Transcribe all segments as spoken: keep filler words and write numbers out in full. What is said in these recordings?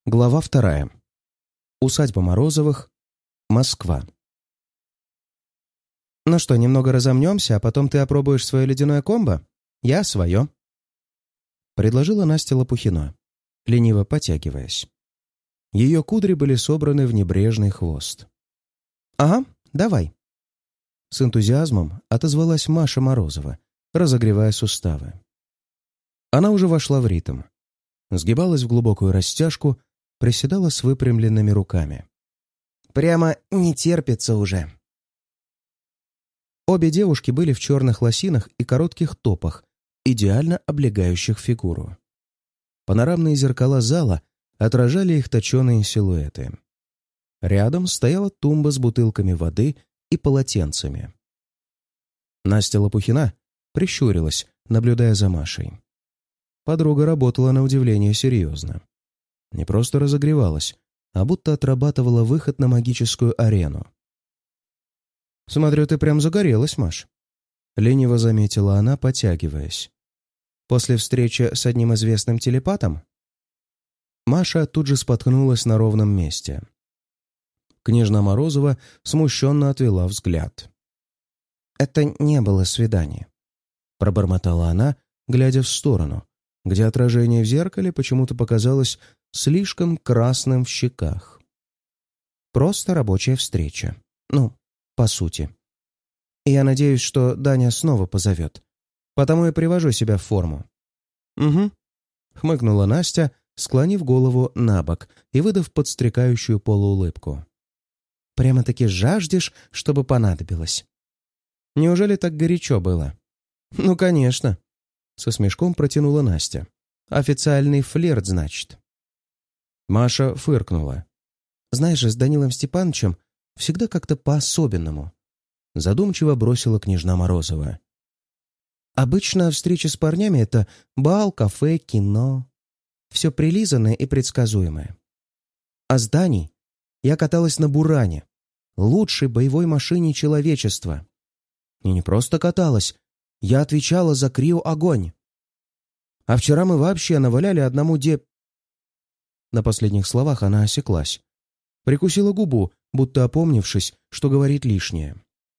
Глава вторая. Усадьба Морозовых. Москва. «Ну что, немного разомнемся, а потом ты опробуешь свое ледяное комбо? Я свое», — предложила Настя Лопухино, лениво потягиваясь. Ее кудри были собраны в небрежный хвост. «Ага, давай», — с энтузиазмом отозвалась Маша Морозова, разогревая суставы. Она уже вошла в ритм, сгибалась в глубокую растяжку, приседала с выпрямленными руками. «Прямо не терпится уже». Обе девушки были в черных лосинах и коротких топах, идеально облегающих фигуру. Панорамные зеркала зала отражали их точеные силуэты. Рядом стояла тумба с бутылками воды и полотенцами. Настя Лопухина прищурилась, наблюдая за Машей. Подруга работала на удивление серьезно. Не просто разогревалась, а будто отрабатывала выход на магическую арену. «Смотрю, ты прям загорелась, Маш», — лениво заметила она, потягиваясь. «После встречи с одним известным телепатом?» Маша тут же споткнулась на ровном месте. Княжна Морозова смущенно отвела взгляд. «Это не было свидание», — пробормотала она, глядя в сторону, где отражение в зеркале почему-то показалось слишком красным в щеках. «Просто рабочая встреча. Ну, по сути. И я надеюсь, что Даня снова позовет. Потому и привожу себя в форму». «Угу», — хмыкнула Настя, склонив голову на бок и выдав подстрекающую полуулыбку. «Прямо-таки жаждешь, чтобы понадобилось. Неужели так горячо было?» «Ну, конечно», — со смешком протянула Настя. «Официальный флирт, значит». Маша фыркнула. «Знаешь же, с Данилом Степановичем всегда как-то по-особенному», — задумчиво бросила княжна Морозова. «Обычно встречи с парнями — это бал, кафе, кино. Все прилизанное и предсказуемое. А с Даней я каталась на «Буране», лучшей боевой машине человечества. И не просто каталась, я отвечала за крио-огонь. А вчера мы вообще наваляли одному де...» На последних словах она осеклась. Прикусила губу, будто опомнившись, что говорит лишнее.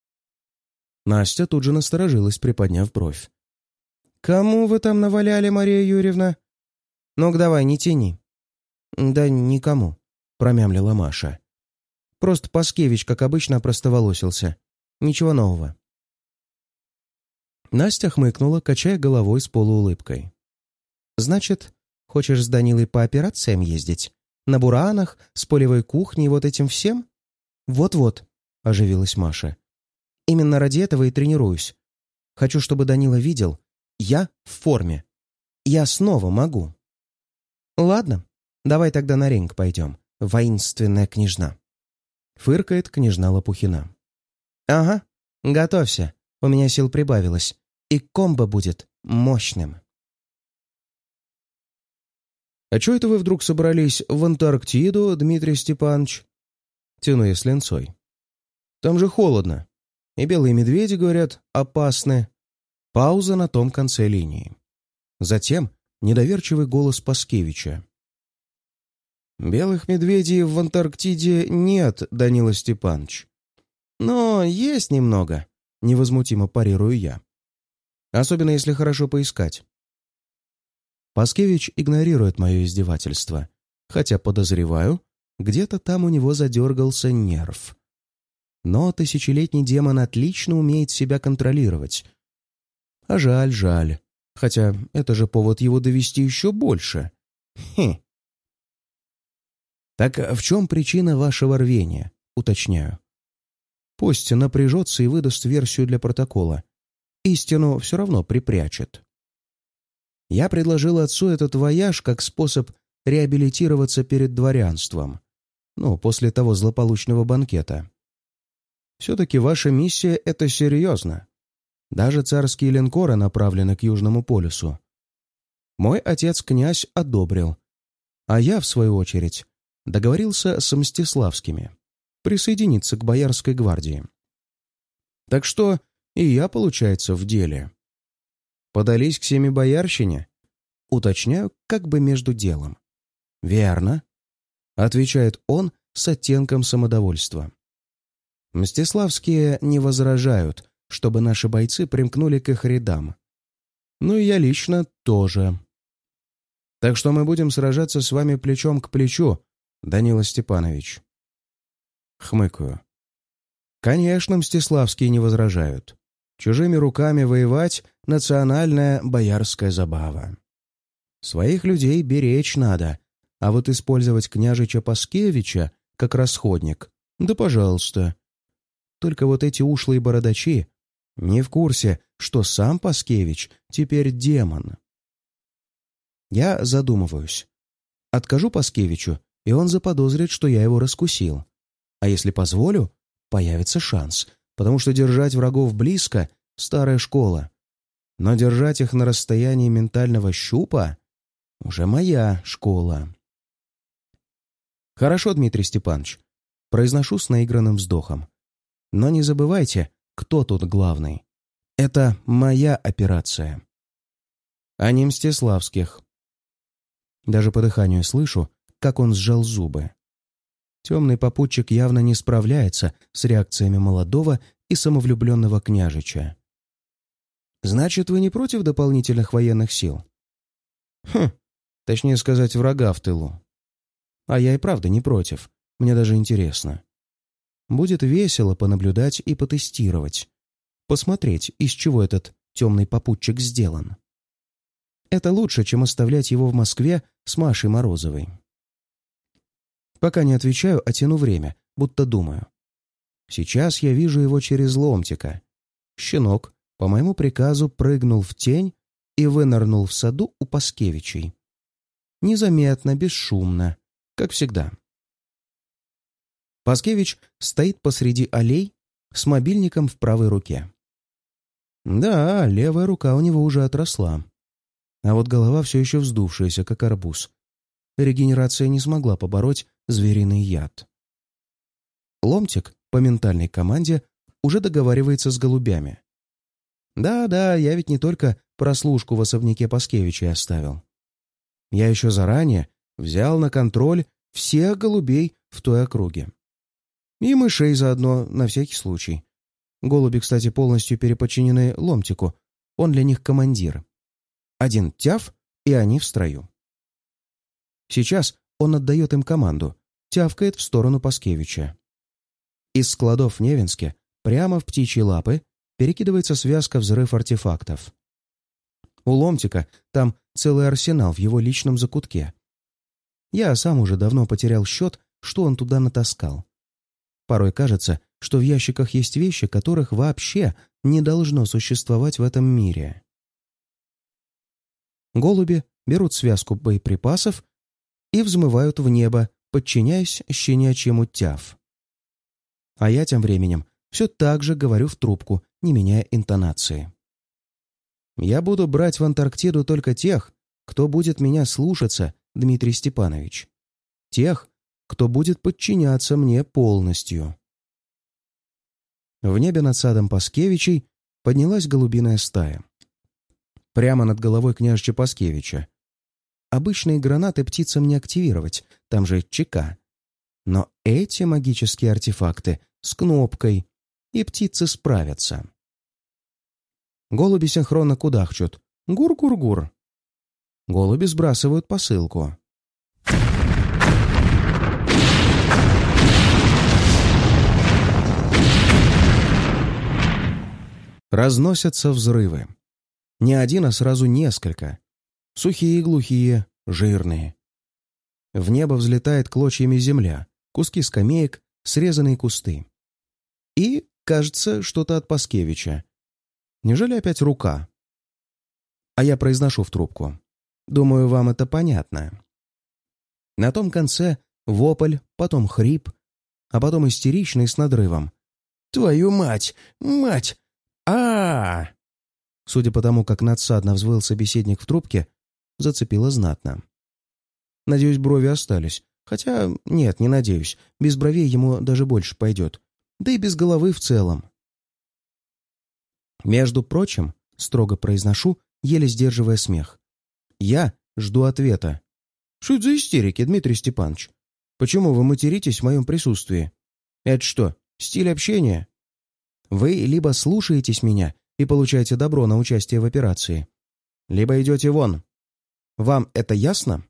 Настя тут же насторожилась, приподняв бровь. «Кому вы там наваляли, Мария Юрьевна? Ну-ка давай, не тяни». «Да никому», — промямлила Маша. «Просто Паскевич, как обычно, опростоволосился. Ничего нового». Настя хмыкнула, качая головой с полуулыбкой. «Значит, хочешь с Данилой по операциям ездить? На буранах, с полевой кухней, вот этим всем?» «Вот-вот», — оживилась Маша. «Именно ради этого и тренируюсь. Хочу, чтобы Данила видел. Я в форме. Я снова могу». «Ладно, давай тогда на ринг пойдем, воинственная княжна», — фыркает княжна Лопухина. «Ага, готовься, у меня сил прибавилось, и комбо будет мощным». «А чё это вы вдруг собрались в Антарктиду, Дмитрий Степанович?» Тяну я с линцой. «Там же холодно. И белые медведи, говорят, опасны». Пауза на том конце линии. Затем недоверчивый голос Паскевича. «Белых медведей в Антарктиде нет, Данила Степанович. Но есть немного», — невозмутимо парирую я. «Особенно если хорошо поискать». Паскевич игнорирует мое издевательство, хотя, подозреваю, где-то там у него задергался нерв. Но тысячелетний демон отлично умеет себя контролировать. А жаль, жаль. Хотя это же повод его довести еще больше. Хм. «Так в чем причина вашего рвения?» — уточняю. Пусть напряжется и выдаст версию для протокола. Истину все равно припрячет. Я предложил отцу этот вояж как способ реабилитироваться перед дворянством. Ну, после того злополучного банкета. Все-таки ваша миссия — это серьезно. Даже царские линкоры направлены к Южному полюсу. Мой отец-князь одобрил. А я, в свою очередь, договорился с Мстиславскими присоединиться к Боярской гвардии. Так что и я, получается, в деле. Подались к семибоярщине? Уточняю, как бы между делом. Верно. отвечает он с оттенком самодовольства. Мстиславские не возражают, чтобы наши бойцы примкнули к их рядам. Ну и я лично тоже. Так что мы будем сражаться с вами плечом к плечу, Данила Степанович. Хмыкаю. Конечно, мстиславские не возражают. Чужими руками воевать — национальная боярская забава. Своих людей беречь надо, а вот использовать княжича Паскевича как расходник — да пожалуйста. Только вот эти ушлые бородачи не в курсе, что сам Паскевич теперь демон. Я задумываюсь. Откажу Паскевичу, и он заподозрит, что я его раскусил. А если позволю, появится шанс, потому что держать врагов близко — старая школа. Но держать их на расстоянии ментального щупа — уже моя школа. Хорошо, Дмитрий Степанович, произношу с наигранным вздохом. Но не забывайте, кто тут главный. Это моя операция, а не Мстиславских. Даже по дыханию слышу, как он сжал зубы. Темный попутчик явно не справляется с реакциями молодого и самовлюбленного княжича. «Значит, вы не против дополнительных военных сил?» «Хм, точнее сказать, врага в тылу. А я и правда не против, мне даже интересно. Будет весело понаблюдать и потестировать. Посмотреть, из чего этот темный попутчик сделан. Это лучше, чем оставлять его в Москве с Машей Морозовой». Пока не отвечаю, а тяну время, будто думаю. Сейчас я вижу его через ломтика. Щенок по моему приказу прыгнул в тень и вынырнул в саду у Паскевичей. Незаметно, бесшумно, как всегда. Паскевич стоит посреди аллей с мобильником в правой руке. Да, левая рука у него уже отросла. А вот голова все еще вздувшаяся, как арбуз. Регенерация не смогла побороть звериный яд. Ломтик по ментальной команде уже договаривается с голубями. Да-да, я ведь не только прослушку в особняке Паскевича оставил. Я еще заранее взял на контроль всех голубей в той округе. И мышей заодно, на всякий случай. Голуби, кстати, полностью переподчинены Ломтику, он для них командир. Один тяв, и они в строю. Сейчас он отдает им команду, тявкает в сторону Паскевича. Из складов в Невинске прямо в птичьи лапы перекидывается связка взрыв-артефактов. У Ломтика там целый арсенал в его личном закутке. Я сам уже давно потерял счет, что он туда натаскал. Порой кажется, что в ящиках есть вещи, которых вообще не должно существовать в этом мире. Голуби берут связку боеприпасов и взмывают в небо, подчиняясь щенячьему тяв. А я тем временем все так же говорю в трубку, не меняя интонации. Я буду брать в Антарктиду только тех, кто будет меня слушаться, Дмитрий Степанович. Тех, кто будет подчиняться мне полностью. В небе над садом Паскевичей поднялась голубиная стая. Прямо над головой княжича Паскевича. Обычные гранаты птицам не активировать, там же ЧК. Но эти магические артефакты с кнопкой, и птицы справятся. Голуби синхронно кудахчут. Гур-гур-гур. Голуби сбрасывают посылку. Разносятся взрывы. Не один, а сразу несколько. Сухие, глухие, жирные. В небо взлетает клочьями земля, куски скамеек, срезанные кусты. И, кажется, что-то от Паскевича. Неужели опять рука? А я произношу в трубку. Думаю, вам это понятно. На том конце вопль, потом хрип, а потом истеричный с надрывом. «Твою мать! Мать! а, -а, -а Судя по тому, как надсадно взвыл собеседник в трубке, зацепило знатно. Надеюсь, брови остались. Хотя, нет, не надеюсь. Без бровей ему даже больше пойдет. Да и без головы в целом. Между прочим, строго произношу, еле сдерживая смех. Я жду ответа. Что это за истерики, Дмитрий Степанович? Почему вы материтесь в моем присутствии? Это что, стиль общения? Вы либо слушаетесь меня и получаете добро на участие в операции, либо идете вон. Вам это ясно?»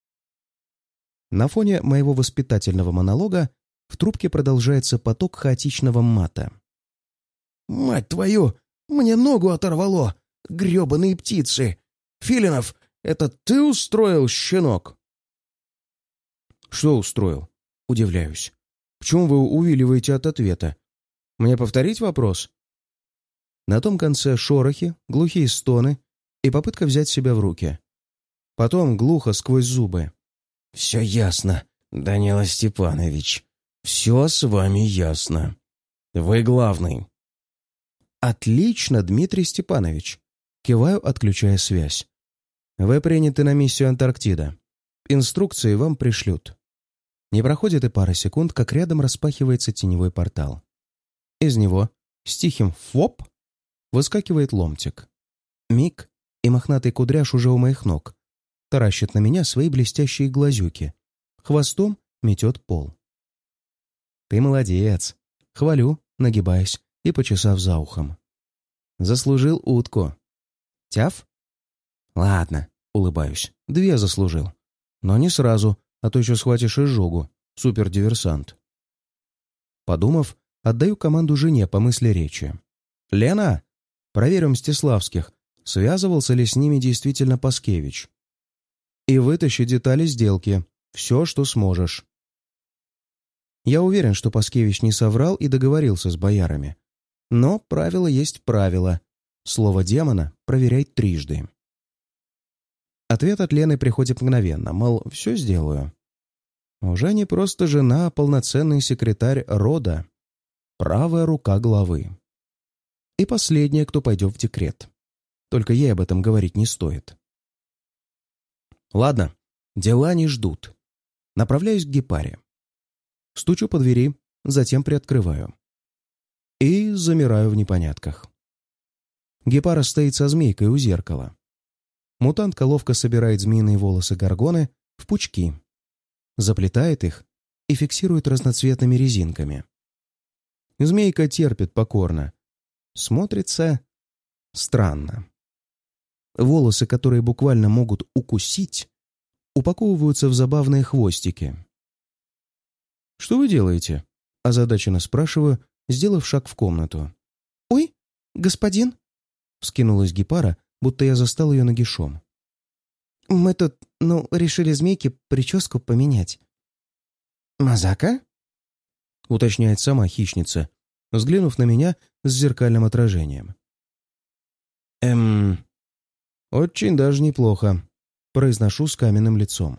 На фоне моего воспитательного монолога в трубке продолжается поток хаотичного мата. «Мать твою! Мне ногу оторвало! Гребаные птицы! Филинов, это ты устроил, щенок?» «Что устроил?» — удивляюсь. «Почему вы увиливаете от ответа? Мне повторить вопрос?» На том конце шорохи, глухие стоны и попытка взять себя в руки. Потом глухо сквозь зубы. «Все ясно, Данила Степанович. Все с вами ясно. Вы главный». «Отлично, Дмитрий Степанович». Киваю, отключая связь. «Вы приняты на миссию Антарктида. Инструкции вам пришлют». Не проходит и пара секунд, как рядом распахивается теневой портал. Из него с тихим «фоп» выскакивает ломтик. Миг, и мохнатый кудряш уже у моих ног. Таращит на меня свои блестящие глазюки. Хвостом метет пол. «Ты молодец!» — хвалю, нагибаясь и почесав за ухом. «Заслужил утку». «Тяв?» «Ладно», — улыбаюсь, — «две заслужил. Но не сразу, а то еще схватишь изжогу, супердиверсант». Подумав, отдаю команду жене по мысли речи. «Лена, проверим Мстиславских, связывался ли с ними действительно Паскевич. И вытащи детали сделки, все, что сможешь». Я уверен, что Паскевич не соврал и договорился с боярами. Но правило есть правило. Слово демона проверяй трижды. Ответ от Лены приходит мгновенно, мол, все сделаю. Уже не просто жена, а полноценный секретарь рода. Правая рука главы. И последняя, кто пойдет в декрет. Только ей об этом говорить не стоит. Ладно, дела не ждут. Направляюсь к Гепаре. Стучу по двери, затем приоткрываю. И замираю в непонятках. Гепара стоит со змейкой у зеркала. Мутантка ловко собирает змеиные волосы горгоны в пучки, заплетает их и фиксирует разноцветными резинками. Змейка терпит покорно. Смотрится странно. Волосы, которые буквально могут укусить, упаковываются в забавные хвостики. «Что вы делаете?» — озадаченно спрашиваю, сделав шаг в комнату. «Ой, господин!» — вскинулась Гепара, будто я застал ее нагишом. «Мы тут, ну, решили змейке прическу поменять». «Мазака?» — уточняет сама хищница, взглянув на меня с зеркальным отражением. «Эм... очень даже неплохо», — произношу с каменным лицом.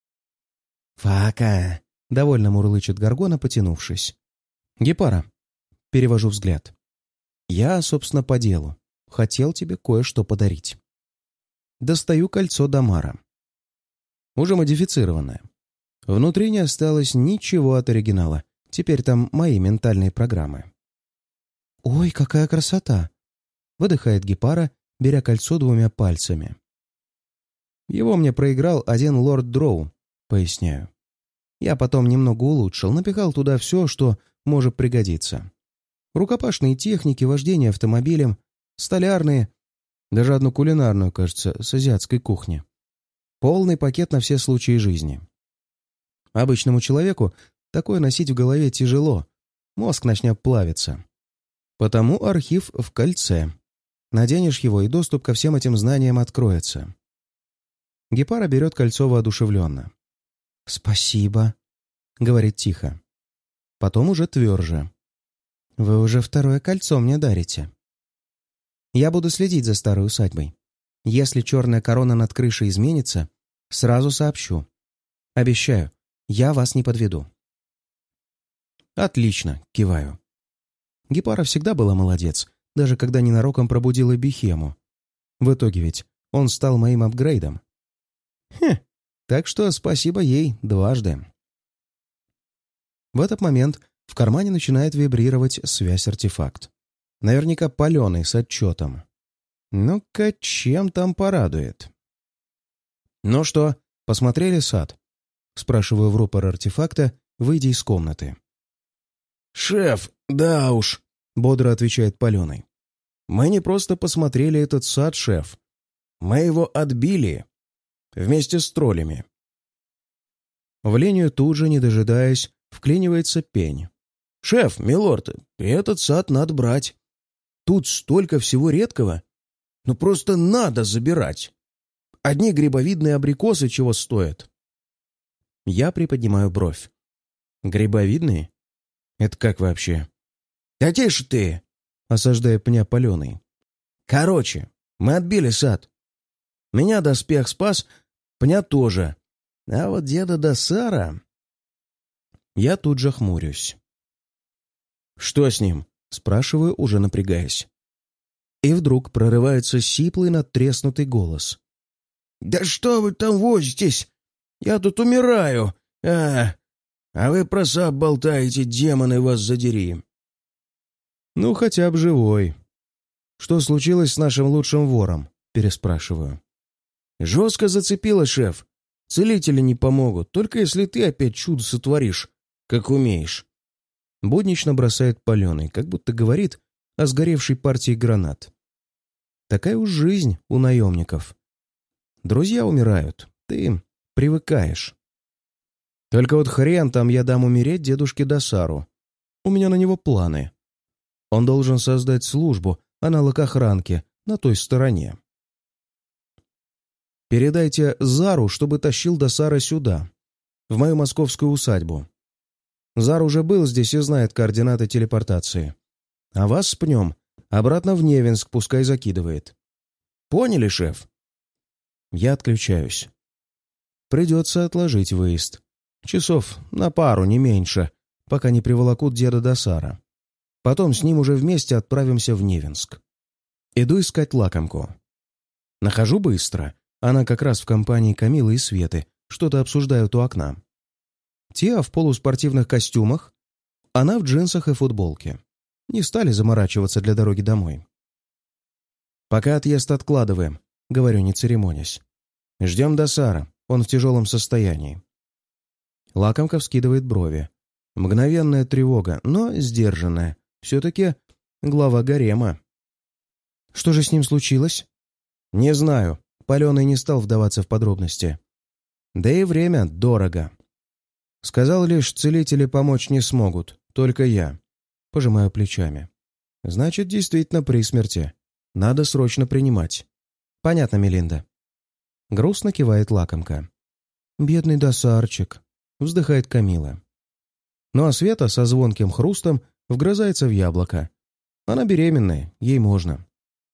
«Фака!» — довольно мурлычет Горгона, потянувшись. «Гепара». Перевожу взгляд. «Я, собственно, по делу. Хотел тебе кое-что подарить». Достаю кольцо Дамара. Уже модифицированное. Внутри не осталось ничего от оригинала. Теперь там мои ментальные программы. «Ой, какая красота!» — выдыхает Гепара, беря кольцо двумя пальцами. «Его мне проиграл один лорд Дроу», — поясняю. Я потом немного улучшил, напихал туда все, что может пригодиться. Рукопашные техники, вождение автомобилем, столярные, даже одну кулинарную, кажется, с азиатской кухни. Полный пакет на все случаи жизни. Обычному человеку такое носить в голове тяжело, мозг начнет плавиться. Потому архив в кольце. Наденешь его, и доступ ко всем этим знаниям откроется. Гепара берет кольцо воодушевленно. «Спасибо», — говорит тихо. Потом уже тверже. «Вы уже второе кольцо мне дарите. Я буду следить за старой усадьбой. Если черная корона над крышей изменится, сразу сообщу. Обещаю, я вас не подведу». «Отлично», — киваю. Гепара всегда была молодец, даже когда ненароком пробудила Бихему. В итоге ведь он стал моим апгрейдом. Хм, так что спасибо ей дважды. В этот момент в кармане начинает вибрировать связь-артефакт. Наверняка паленый, с отчетом. Ну-ка, чем там порадует? «Ну что, посмотрели сад?» — спрашиваю в рупор артефакта, выйдя из комнаты. «Шеф, да уж», — бодро отвечает Паленый. «Мы не просто посмотрели этот сад, шеф. Мы его отбили. Вместе с троллями». В линию тут же, не дожидаясь, вклинивается Пень. «Шеф, милорд, этот сад надо брать. Тут столько всего редкого. Ну просто надо забирать. Одни грибовидные абрикосы чего стоят». Я приподнимаю бровь. «Грибовидные? Это как вообще?» «Да тише ты!» — осаждая Пня Паленый. «Короче, мы отбили сад. Меня доспех спас, Пня тоже. А вот деда Досара...» Я тут же хмурюсь. «Что с ним?» — спрашиваю, уже напрягаясь. И вдруг прорывается сиплый надтреснутый голос. «Да что вы там возитесь? Я тут умираю! А, а вы про сад болтаете, демоны вас задери!» «Ну, хотя бы живой. Что случилось с нашим лучшим вором?» — переспрашиваю. «Жестко зацепило, шеф. Целители не помогут, только если ты опять чудо сотворишь, как умеешь». Буднично бросает Паленый, как будто говорит о сгоревшей партии гранат. Такая уж жизнь у наемников. Друзья умирают, ты привыкаешь. Только вот хрен там я дам умереть дедушке Досару. У меня на него планы. Он должен создать службу, аналог охранки, на той стороне. Передайте Зару, чтобы тащил Досара сюда, в мою московскую усадьбу. Зар уже был здесь и знает координаты телепортации. А вас с Пнем обратно в Невинск пускай закидывает. Поняли, шеф?» Я отключаюсь. Придется отложить выезд. Часов на пару, не меньше, пока не приволокут деда Досара. Потом с ним уже вместе отправимся в Невинск. Иду искать лакомку. Нахожу быстро. Она как раз в компании Камилы и Светы что-то обсуждают у окна. Те в полуспортивных костюмах, она в джинсах и футболке. Не стали заморачиваться для дороги домой. «Пока отъезд откладываем», — говорю, не церемонясь. «Ждем Досара, он в тяжелом состоянии». Лакомка вскидывает брови. Мгновенная тревога, но сдержанная. Все-таки глава гарема. «Что же с ним случилось?» «Не знаю». Паленый не стал вдаваться в подробности. Да и время дорого. Сказал лишь, целители помочь не смогут, только я. Пожимаю плечами. Значит, действительно при смерти. Надо срочно принимать. Понятно, Мелинда. Грустно кивает лакомка. Бедный Досарчик, вздыхает Камила. Ну а Света со звонким хрустом вгрызается в яблоко. Она беременная, ей можно.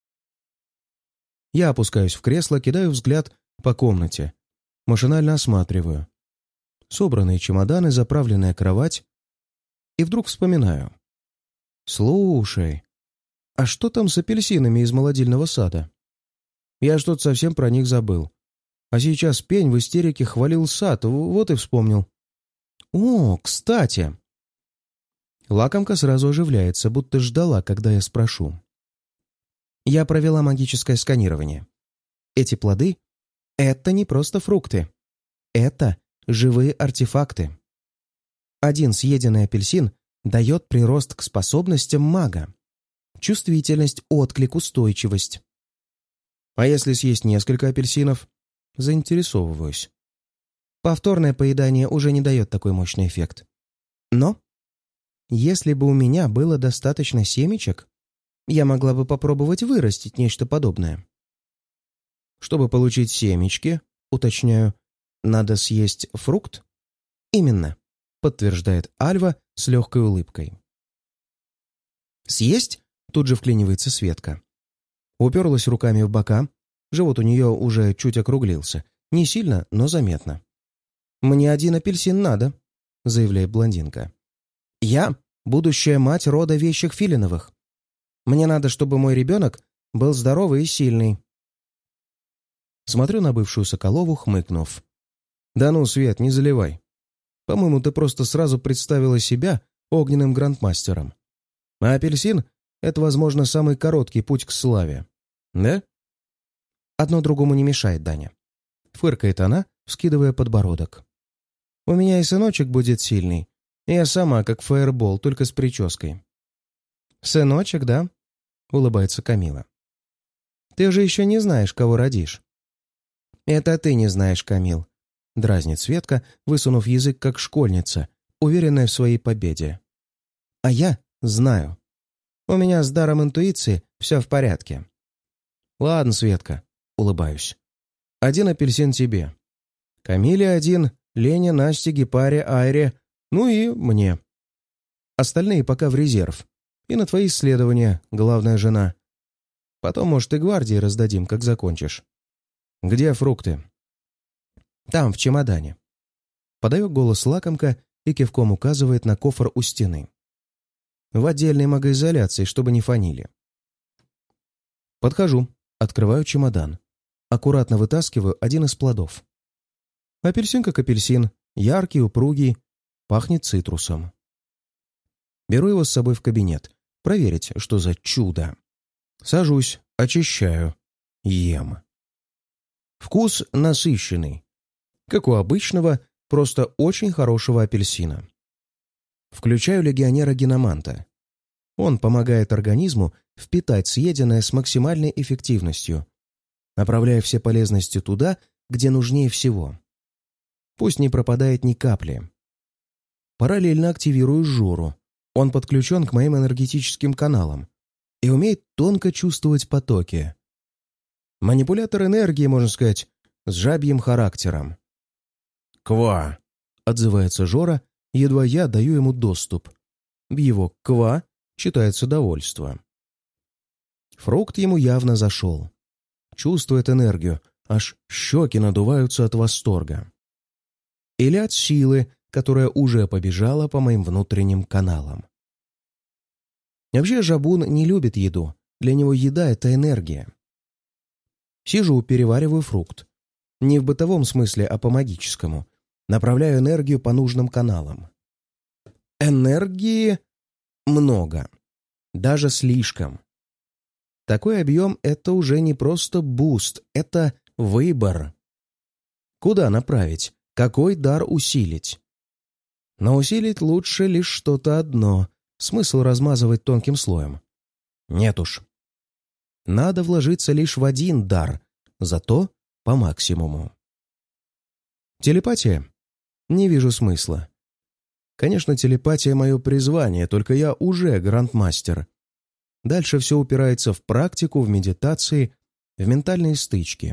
Я опускаюсь в кресло, кидаю взгляд по комнате. Машинально осматриваю. Собранные чемоданы, заправленная кровать. И вдруг вспоминаю. Слушай, а что там с апельсинами из молодильного сада? Я что-то совсем про них забыл. А сейчас Пень в истерике хвалил сад, вот и вспомнил. О, кстати. Лакомка сразу оживляется, будто ждала, когда я спрошу. Я провела магическое сканирование. Эти плоды — это не просто фрукты. Это живые артефакты. Один съеденный апельсин дает прирост к способностям мага. Чувствительность, отклик, устойчивость. А если съесть несколько апельсинов? Заинтересовываюсь. Повторное поедание уже не дает такой мощный эффект. Но если бы у меня было достаточно семечек, я могла бы попробовать вырастить нечто подобное. Чтобы получить семечки, уточняю, надо съесть фрукт? Именно, подтверждает Альва с легкой улыбкой. Съесть? Тут же вклинивается Светка. Уперлась руками в бока, живот у нее уже чуть округлился. Не сильно, но заметно. «Мне один апельсин надо», — заявляет блондинка. «Я — будущая мать рода вещих Филиновых. Мне надо, чтобы мой ребенок был здоровый и сильный». Смотрю на бывшую Соколову, хмыкнув. «Да ну, Свет, не заливай. По-моему, ты просто сразу представила себя огненным грандмастером. А апельсин — это, возможно, самый короткий путь к славе. Да?» «Одно другому не мешает, Даня», — фыркает она, вскидывая подбородок. У меня и сыночек будет сильный. И я сама, как фаербол, только с прической». «Сыночек, да?» — улыбается Камила. «Ты же еще не знаешь, кого родишь». «Это ты не знаешь, Камил», — дразнит Светка, высунув язык, как школьница, уверенная в своей победе. «А я знаю. У меня с даром интуиции все в порядке». «Ладно, Светка», — улыбаюсь. «Один апельсин тебе. Камиле один, Лене, Насте, Гепаре, Айре, ну и мне. Остальные пока в резерв. И на твои исследования, главная жена. Потом, может, и гвардии раздадим, как закончишь. Где фрукты?» «Там, в чемодане». Подает голос лакомка и кивком указывает на кофр у стены. «В отдельной магоизоляции, чтобы не фонили». Подхожу, открываю чемодан. Аккуратно вытаскиваю один из плодов. Апельсин как апельсин, яркий, упругий, пахнет цитрусом. Беру его с собой в кабинет, проверить, что за чудо. Сажусь, очищаю, ем. Вкус насыщенный, как у обычного, просто очень хорошего апельсина. Включаю легионера Гиноманта. Он помогает организму впитать съеденное с максимальной эффективностью, направляя все полезности туда, где нужнее всего. Пусть не пропадает ни капли. Параллельно активирую Жору. Он подключен к моим энергетическим каналам и умеет тонко чувствовать потоки. Манипулятор энергии, можно сказать, с жабьим характером. «Ква!» — отзывается Жора, едва я даю ему доступ. В его «ква» читается довольство. Фрукт ему явно зашел. Чувствует энергию, аж щеки надуваются от восторга. Или от силы, которая уже побежала по моим внутренним каналам. Вообще Жабун не любит еду, для него еда — это энергия. Сижу, перевариваю фрукт. Не в бытовом смысле, а по магическому. Направляю энергию по нужным каналам. Энергии много. Даже слишком. Такой объем — это уже не просто буст, это выбор. Куда направить? Какой дар усилить? Но усилить лучше лишь что-то одно. Смысл размазывать тонким слоем? Нет уж. Надо вложиться лишь в один дар, зато по максимуму. Телепатия? Не вижу смысла. Конечно, телепатия — мое призвание, только я уже грандмастер. Дальше все упирается в практику, в медитации, в ментальные стычки.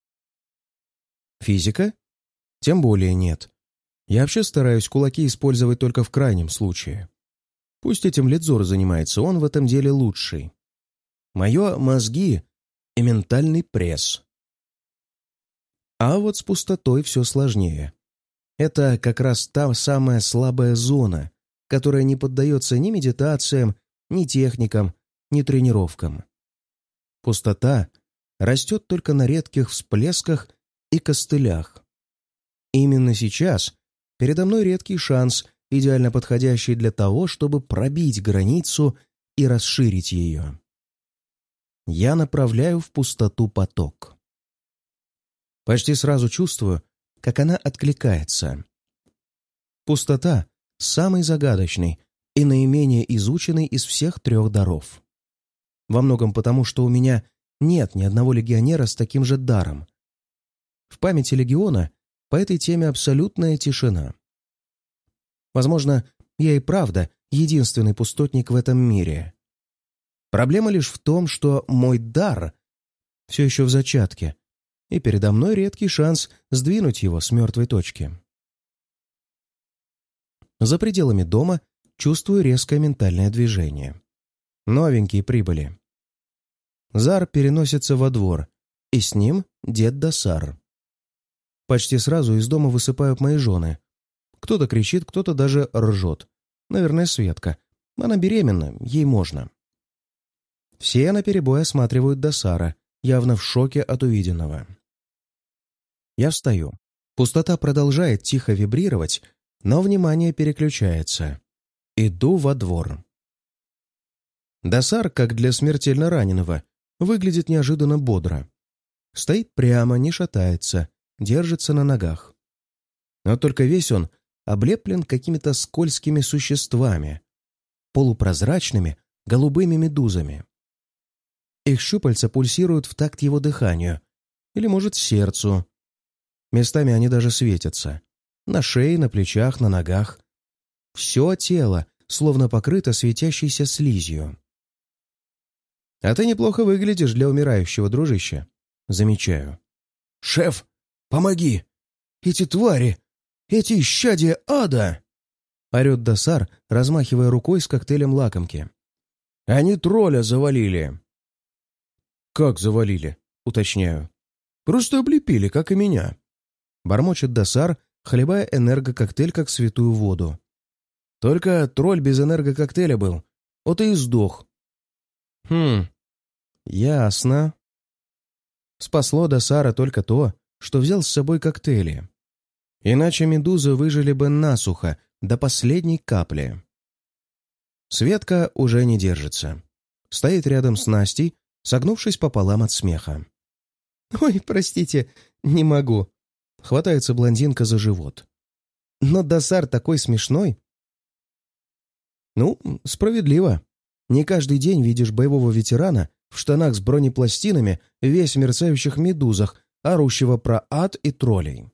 Физика? Тем более нет. Я вообще стараюсь кулаки использовать только в крайнем случае. Пусть этим Лидзор занимается, он в этом деле лучший. Мое — мозги и ментальный пресс. А вот с пустотой все сложнее. Это как раз та самая слабая зона, которая не поддается ни медитациям, ни техникам, ни тренировкам. Пустота растет только на редких всплесках и костылях. Именно сейчас передо мной редкий шанс, идеально подходящий для того, чтобы пробить границу и расширить ее. Я направляю в пустоту поток. Почти сразу чувствую, как она откликается. Пустота — самый загадочный и наименее изученный из всех трех даров. Во многом потому, что у меня нет ни одного легионера с таким же даром. В памяти легиона по этой теме абсолютная тишина. Возможно, я и правда единственный пустотник в этом мире. Проблема лишь в том, что мой дар все еще в зачатке, и передо мной редкий шанс сдвинуть его с мертвой точки. За пределами дома чувствую резкое ментальное движение. Новенькие прибыли. Зар переносится во двор, и с ним дед Дасар. Почти сразу из дома высыпают мои жены. Кто-то кричит, кто-то даже ржет. Наверное, Светка. Она беременна, ей можно. Все наперебой осматривают Дасара, явно в шоке от увиденного. Я встаю. Пустота продолжает тихо вибрировать, но внимание переключается. Иду во двор. Дасар, как для смертельно раненого, выглядит неожиданно бодро. Стоит прямо, не шатается, держится на ногах. Но только весь он облеплен какими-то скользкими существами, полупрозрачными голубыми медузами. Их щупальца пульсируют в такт его дыханию, или, может, сердцу. Местами они даже светятся. На шее, на плечах, на ногах. Все тело словно покрыто светящейся слизью. «А ты неплохо выглядишь для умирающего, дружище», — замечаю. «Шеф, помоги! Эти твари! Эти исчадия ада!» — орет Досар, размахивая рукой с коктейлем лакомки. «Они тролля завалили!» «Как завалили?» — уточняю. «Просто облепили, как и меня», — бормочет Досар, хлебая энергококтейль как святую воду. «Только тролль без энергококтейля был, вот и сдох». «Хм, ясно». Спасло Досара только то, что взял с собой коктейли. Иначе медузы выжили бы насухо, до последней капли. Светка уже не держится. Стоит рядом с Настей, согнувшись пополам от смеха. «Ой, простите, не могу», — хватается блондинка за живот. «Но Досар такой смешной». «Ну, справедливо. Не каждый день видишь боевого ветерана в штанах с бронепластинами, весь в мерцающих медузах, орущего про ад и троллей.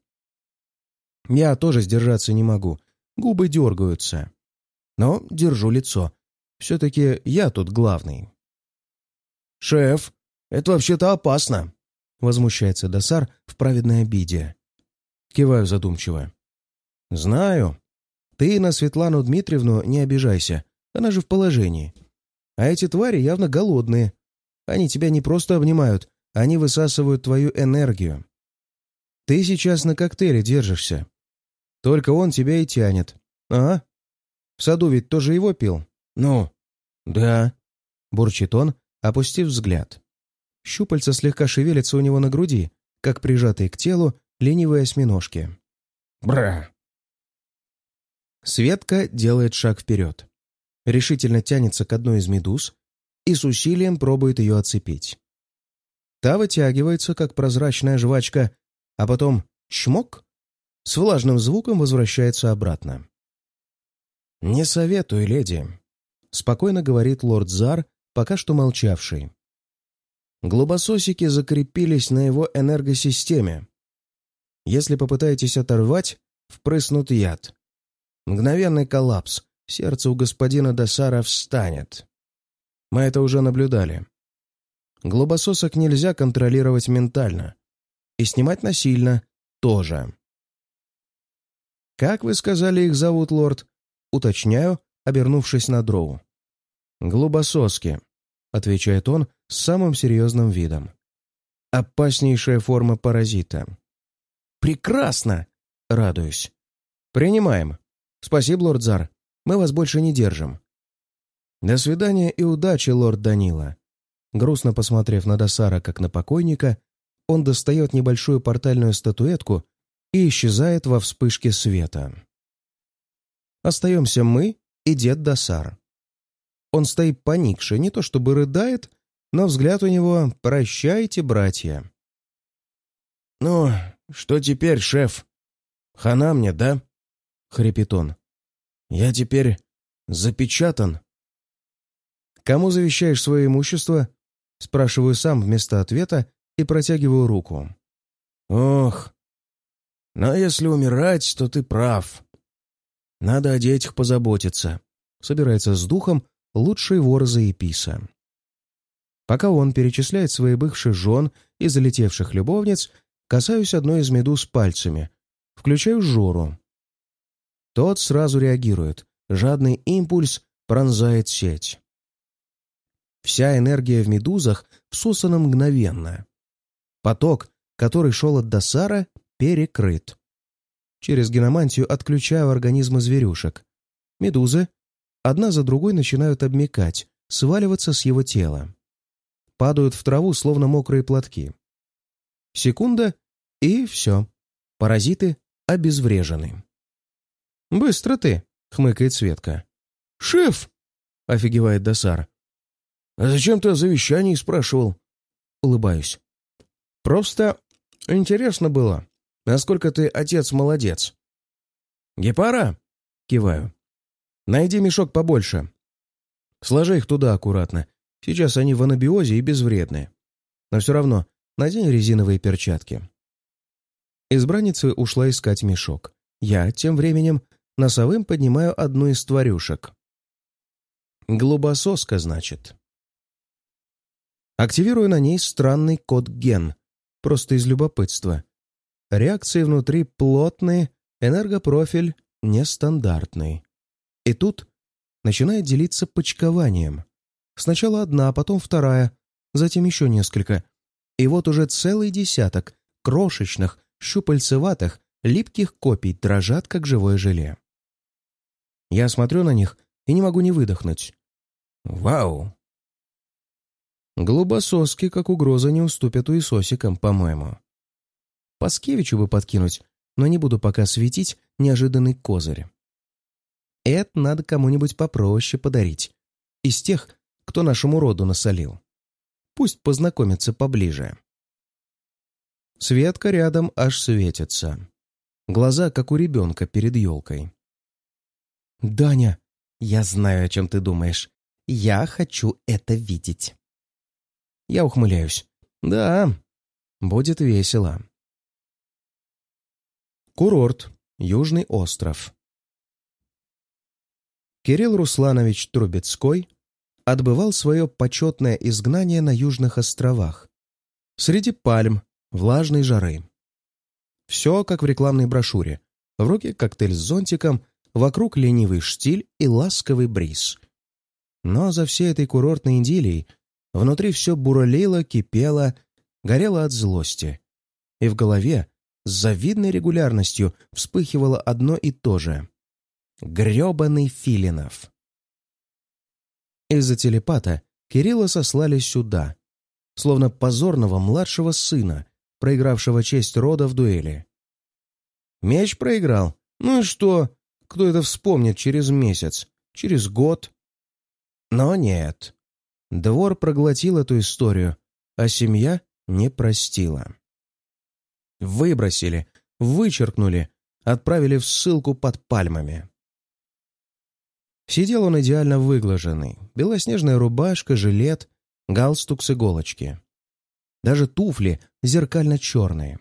Я тоже сдержаться не могу, губы дергаются. Но держу лицо. Все-таки я тут главный». «Шеф, это вообще-то опасно», — возмущается Досар в праведной обиде. Киваю задумчиво. «Знаю. Ты на Светлану Дмитриевну не обижайся, она же в положении. А эти твари явно голодные. Они тебя не просто обнимают, они высасывают твою энергию. Ты сейчас на коктейле держишься. Только он тебя и тянет. Ага. В саду ведь тоже его пил? Ну, да», — бурчит он, опустив взгляд. Щупальца слегка шевелятся у него на груди, как прижатые к телу ленивые осьминожки. Бра! Светка делает шаг вперед. Решительно тянется к одной из медуз и с усилием пробует ее отцепить. Та вытягивается, как прозрачная жвачка, а потом чмок с влажным звуком возвращается обратно. «Не советую, леди», — спокойно говорит лорд Зар, пока что молчавший. «Глобососики закрепились на его энергосистеме. Если попытаетесь оторвать, впрыснут яд. Мгновенный коллапс, сердце у господина Досара встанет. Мы это уже наблюдали. Глобососок нельзя контролировать ментально. И снимать насильно тоже». «Как вы сказали, их зовут, лорд?» — уточняю, обернувшись на дроу. «Глобососки», — отвечает он с самым серьезным видом. «Опаснейшая форма паразита». «Прекрасно!» — радуюсь. «Принимаем. Спасибо, лорд Зар. Мы вас больше не держим». «До свидания и удачи, лорд Данила». Грустно посмотрев на Досара, как на покойника, он достает небольшую портальную статуэтку и исчезает во вспышке света. Остаемся мы и дед Досар. Он стоит поникший, не то чтобы рыдает, но взгляд у него «прощайте, братья». «Ну, что теперь, шеф? Хана мне, да?» — хрипит он. «Я теперь запечатан». «Кому завещаешь свое имущество?» — спрашиваю сам вместо ответа и протягиваю руку. «Ох, но если умирать, то ты прав. Надо о детях позаботиться», — собирается с духом лучший вор Заеписа. Пока он перечисляет своих бывших жен и залетевших любовниц, касаюсь одной из медуз пальцами, включаю Жору. Тот сразу реагирует, жадный импульс пронзает сеть. Вся энергия в медузах всосана мгновенно. Поток, который шел от Досара, перекрыт. Через геномантию отключаю организмы зверюшек. Медузы одна за другой начинают обмякать, сваливаться с его тела. Падают в траву, словно мокрые платки. Секунда, и все. Паразиты обезврежены. «Быстро ты!» — хмыкает Светка. «Шеф!» — офигевает Досар. «А зачем ты о завещании спрашивал?» Улыбаюсь. «Просто интересно было, насколько ты отец молодец». «Гепара?» — киваю. «Найди мешок побольше. Сложи их туда аккуратно. Сейчас они в анабиозе и безвредны. Но все равно надень резиновые перчатки». Избранница ушла искать мешок. Я, тем временем, носовым поднимаю одну из тварюшек. Глубососка, значит. Активирую на ней странный код-ген, просто из любопытства. Реакции внутри плотные, энергопрофиль нестандартный. И тут начинает делиться почкованием. Сначала одна, потом вторая, затем еще несколько. И вот уже целый десяток крошечных, щупальцеватых, липких копий дрожат, как живое желе. Я смотрю на них и не могу не выдохнуть. Вау! Голубососки, как угроза, не уступят уисосикам, по-моему. Паскевичу бы подкинуть, но не буду пока светить неожиданный козырь. Это надо кому-нибудь попроще подарить. Из тех, кто нашему роду насолил. Пусть познакомится поближе. Светка рядом аж светится. Глаза, как у ребенка перед елкой. «Даня, я знаю, о чем ты думаешь. Я хочу это видеть». Я ухмыляюсь. «Да, будет весело». Курорт. Южный остров. Кирилл Русланович Трубецкой отбывал свое почетное изгнание на Южных островах. Среди пальм, влажной жары. Все, как в рекламной брошюре. В руке коктейль с зонтиком, вокруг ленивый штиль и ласковый бриз. Но за всей этой курортной идиллией внутри все бурлило, кипело, горело от злости. И в голове с завидной регулярностью вспыхивало одно и то же. Грёбаный Филинов. Из-за телепата Кирилла сослали сюда, словно позорного младшего сына, проигравшего честь рода в дуэли. Меч проиграл? Ну и что? Кто это вспомнит через месяц? Через год? Но нет. Двор проглотил эту историю, а семья не простила. Выбросили, вычеркнули, отправили в ссылку под пальмами. Сидел он идеально выглаженный. Белоснежная рубашка, жилет, галстук с иголочки. Даже туфли зеркально-черные.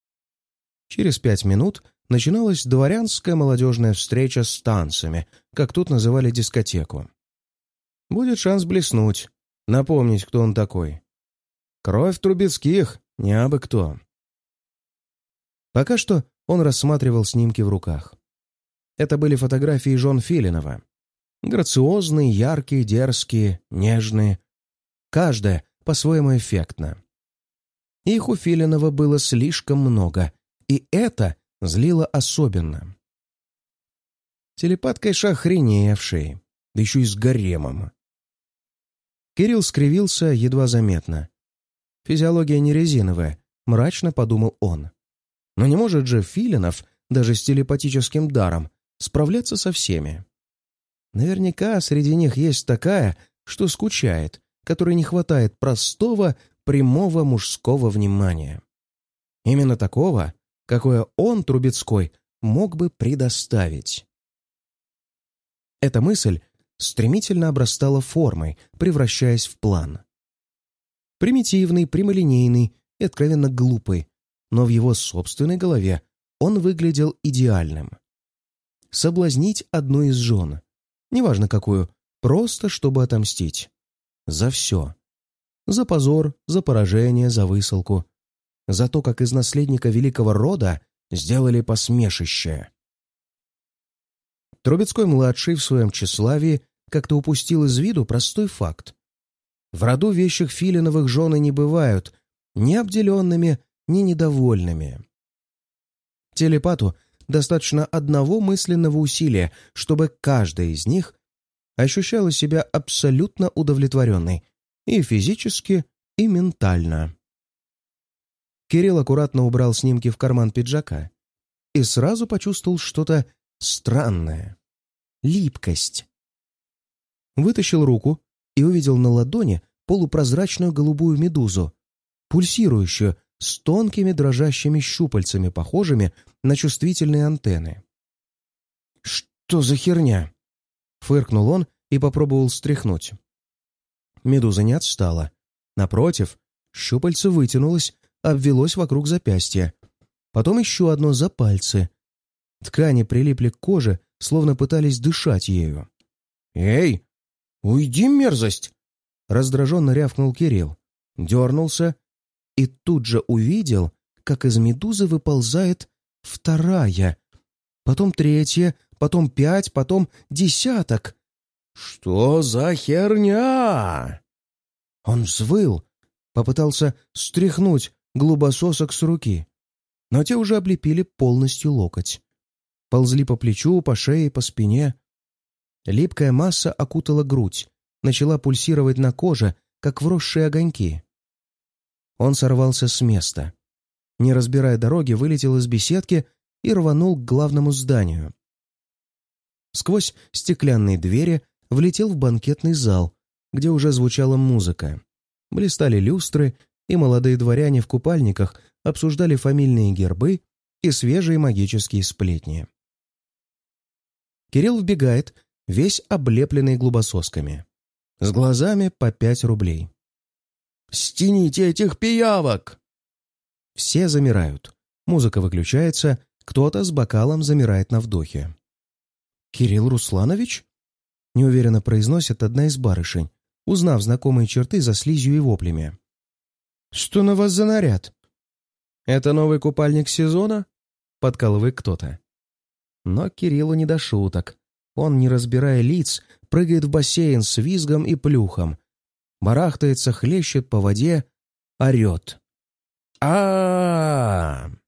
Через пять минут начиналась дворянская молодежная встреча с танцами, как тут называли дискотеку. Будет шанс блеснуть, напомнить, кто он такой. Кровь Трубецких, не абы кто. Пока что он рассматривал снимки в руках. Это были фотографии жен Филинова. Грациозные, яркие, дерзкие, нежные. Каждая по-своему эффектна. Их у Филинова было слишком много, и это злило особенно. Телепат, конечно, охреневший, да еще и с гаремом. Кирилл скривился едва заметно. Физиология не резиновая, мрачно подумал он. Но не может же Филинов, даже с телепатическим даром, справляться со всеми. Наверняка среди них есть такая, что скучает, которой не хватает простого, прямого мужского внимания. Именно такого, какое он, Трубецкой, мог бы предоставить. Эта мысль стремительно обрастала формой, превращаясь в план. Примитивный, прямолинейный и откровенно глупый, но в его собственной голове он выглядел идеальным. Соблазнить одну из жен, неважно какую, просто чтобы отомстить. За все. За позор, за поражение, за высылку. За то, как из наследника великого рода сделали посмешище. Трубецкой-младший в своем тщеславии как-то упустил из виду простой факт. В роду вещих Филиновых жены не бывают ни обделенными, ни недовольными. Телепату достаточно одного мысленного усилия, чтобы каждая из них ощущала себя абсолютно удовлетворенной и физически, и ментально. Кирилл аккуратно убрал снимки в карман пиджака и сразу почувствовал что-то странное. Липкость. Вытащил руку и увидел на ладони полупрозрачную голубую медузу, пульсирующую, с тонкими дрожащими щупальцами, похожими на чувствительные антенны. «Что за херня?» — фыркнул он и попробовал стряхнуть. Медуза не отстала. Напротив, щупальце вытянулось, обвелось вокруг запястья. Потом еще одно за пальцы. Ткани прилипли к коже, словно пытались дышать ею. «Эй, уйди, мерзость!» — раздраженно рявкнул Кирилл. Дернулся и тут же увидел, как из медузы выползает вторая, потом третья, потом пять, потом десяток. «Что за херня?» Он взвыл, попытался стряхнуть голубососок с руки, но те уже облепили полностью локоть. Ползли по плечу, по шее, по спине. Липкая масса окутала грудь, начала пульсировать на коже, как вросшие огоньки. Он сорвался с места. Не разбирая дороги, вылетел из беседки и рванул к главному зданию. Сквозь стеклянные двери влетел в банкетный зал, где уже звучала музыка. Блистали люстры, и молодые дворяне в купальниках обсуждали фамильные гербы и свежие магические сплетни. Кирилл вбегает, весь облепленный глубососками. С глазами по пять рублей. «Стяните этих пиявок!» Все замирают. Музыка выключается, кто-то с бокалом замирает на вдохе. «Кирилл Русланович?» — неуверенно произносит одна из барышень, узнав знакомые черты за слизью и воплями. «Что на вас за наряд?» «Это новый купальник сезона?» — подкалывает кто-то. Но Кириллу не до шуток. Он, не разбирая лиц, прыгает в бассейн с визгом и плюхом. Барахтается, хлещет по воде, орет. а, -а, -а, -а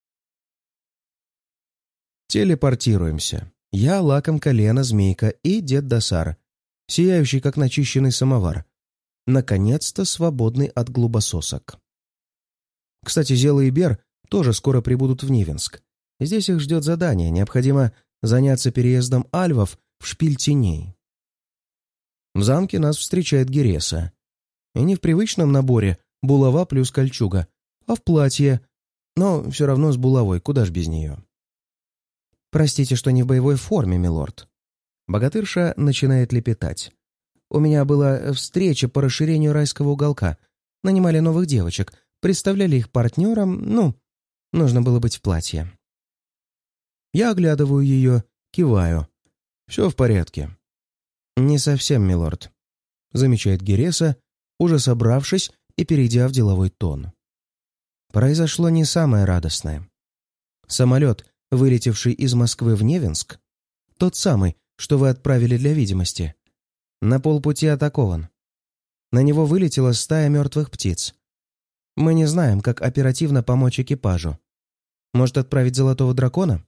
Телепортируемся. Я, лакомка Лена, Змейка и дед Досар, сияющий, как начищенный самовар. Наконец-то свободный от глубососок. Кстати, Зела и Бер тоже скоро прибудут в Нивенск. Здесь их ждет задание. Необходимо заняться переездом альвов в шпиль теней. В замке нас встречает Гереса. И не в привычном наборе булава плюс кольчуга, а в платье, но все равно с булавой, куда ж без нее. «Простите, что не в боевой форме, милорд». Богатырша начинает лепетать. «У меня была встреча по расширению райского уголка. Нанимали новых девочек, представляли их партнерам, ну, нужно было быть в платье». Я оглядываю ее, киваю. «Все в порядке». «Не совсем, милорд», — замечает Гереса, уже собравшись и перейдя в деловой тон. Произошло не самое радостное. Самолет, вылетевший из Москвы в Невинск, тот самый, что вы отправили для видимости, на полпути атакован. На него вылетела стая мертвых птиц. Мы не знаем, как оперативно помочь экипажу. Может, отправить золотого дракона?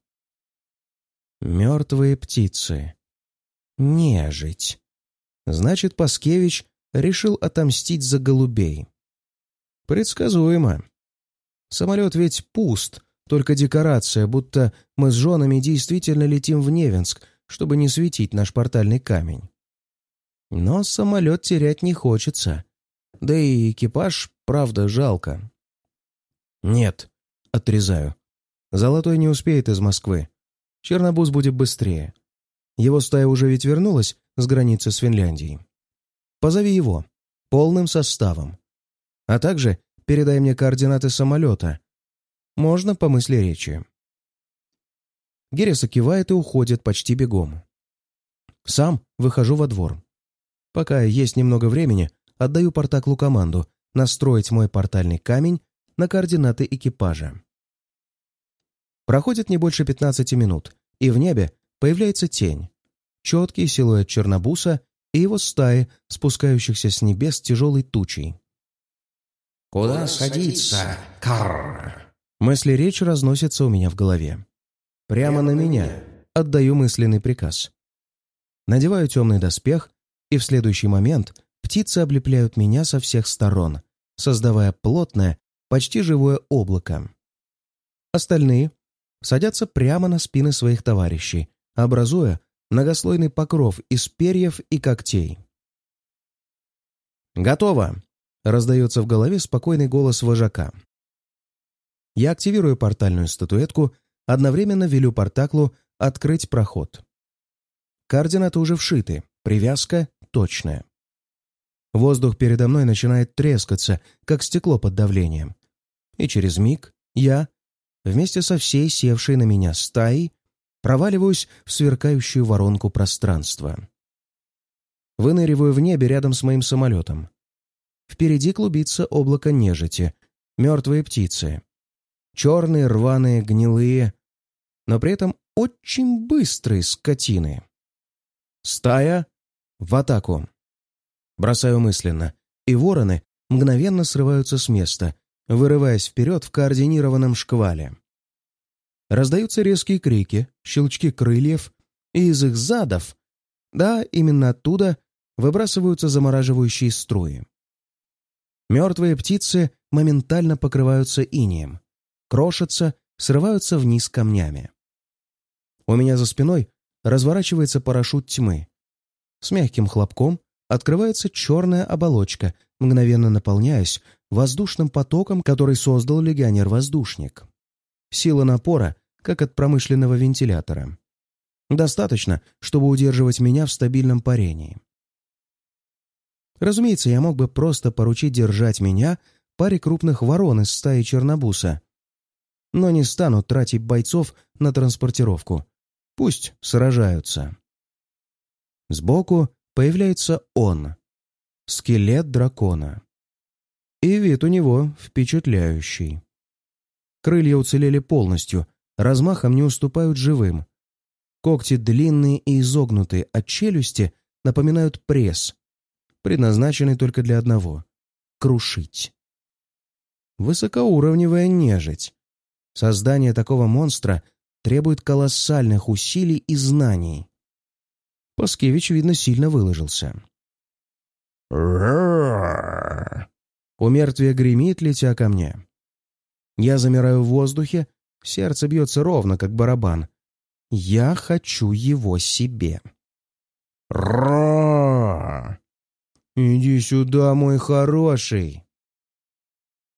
Мертвые птицы. Нежить. Значит, Паскевич решил отомстить за голубей. Предсказуемо. Самолет ведь пуст, только декорация, будто мы с женами действительно летим в Невинск, чтобы не светить наш портальный камень. Но самолет терять не хочется. Да и экипаж, правда, жалко. Нет, отрезаю. Золотой не успеет из Москвы. Чернобуз будет быстрее. Его стая уже ведь вернулась с границы с Финляндией. Позови его, полным составом. А также передай мне координаты самолета. Можно по мысли речи. Гереса кивает и уходит почти бегом. Сам выхожу во двор. Пока есть немного времени, отдаю Портаклу команду настроить мой портальный камень на координаты экипажа. Проходит не больше пятнадцати минут, и в небе появляется тень. Четкий силуэт Чернобуса и его стаи, спускающихся с небес тяжелой тучей. «Куда садиться? Карр!» Мысли речь разносится у меня в голове. Прямо на меня отдаю мысленный приказ. Надеваю темный доспех, и в следующий момент птицы облепляют меня со всех сторон, создавая плотное, почти живое облако. Остальные садятся прямо на спины своих товарищей, образуя многослойный покров из перьев и когтей. «Готово!» — раздается в голове спокойный голос вожака. Я активирую портальную статуэтку, одновременно велю Портаклу открыть проход. Координаты уже вшиты, привязка точная. Воздух передо мной начинает трескаться, как стекло под давлением. И через миг я, вместе со всей севшей на меня стаей, проваливаюсь в сверкающую воронку пространства. Выныриваю в небе рядом с моим самолетом. Впереди клубится облако нежити, мертвые птицы. Черные, рваные, гнилые, но при этом очень быстрые скотины. Стая в атаку. Бросаю мысленно, и вороны мгновенно срываются с места, вырываясь вперед в координированном шквале. Раздаются резкие крики, щелчки крыльев, и из их задов, да, именно оттуда, выбрасываются замораживающие струи. Мертвые птицы моментально покрываются инеем, крошатся, срываются вниз камнями. У меня за спиной разворачивается парашют тьмы. С мягким хлопком открывается черная оболочка, мгновенно наполняясь воздушным потоком, который создал легионер-воздушник. Сила напора, как от промышленного вентилятора. Достаточно, чтобы удерживать меня в стабильном парении. Разумеется, я мог бы просто поручить держать меня паре крупных ворон из стаи чернобуса, но не стану тратить бойцов на транспортировку. Пусть сражаются. Сбоку появляется он, скелет дракона. И вид у него впечатляющий. Крылья уцелели полностью, размахом не уступают живым. Когти длинные и изогнутые, а челюсти напоминают пресс, предназначенный только для одного — крушить. Высокоуровневая нежить. Создание такого монстра требует колоссальных усилий и знаний. Паскевич, видно, сильно выложился. У мертвия гремит, летя ко мне. Я замираю в воздухе, сердце бьется ровно, как барабан. Я хочу его себе. Иди сюда, мой хороший.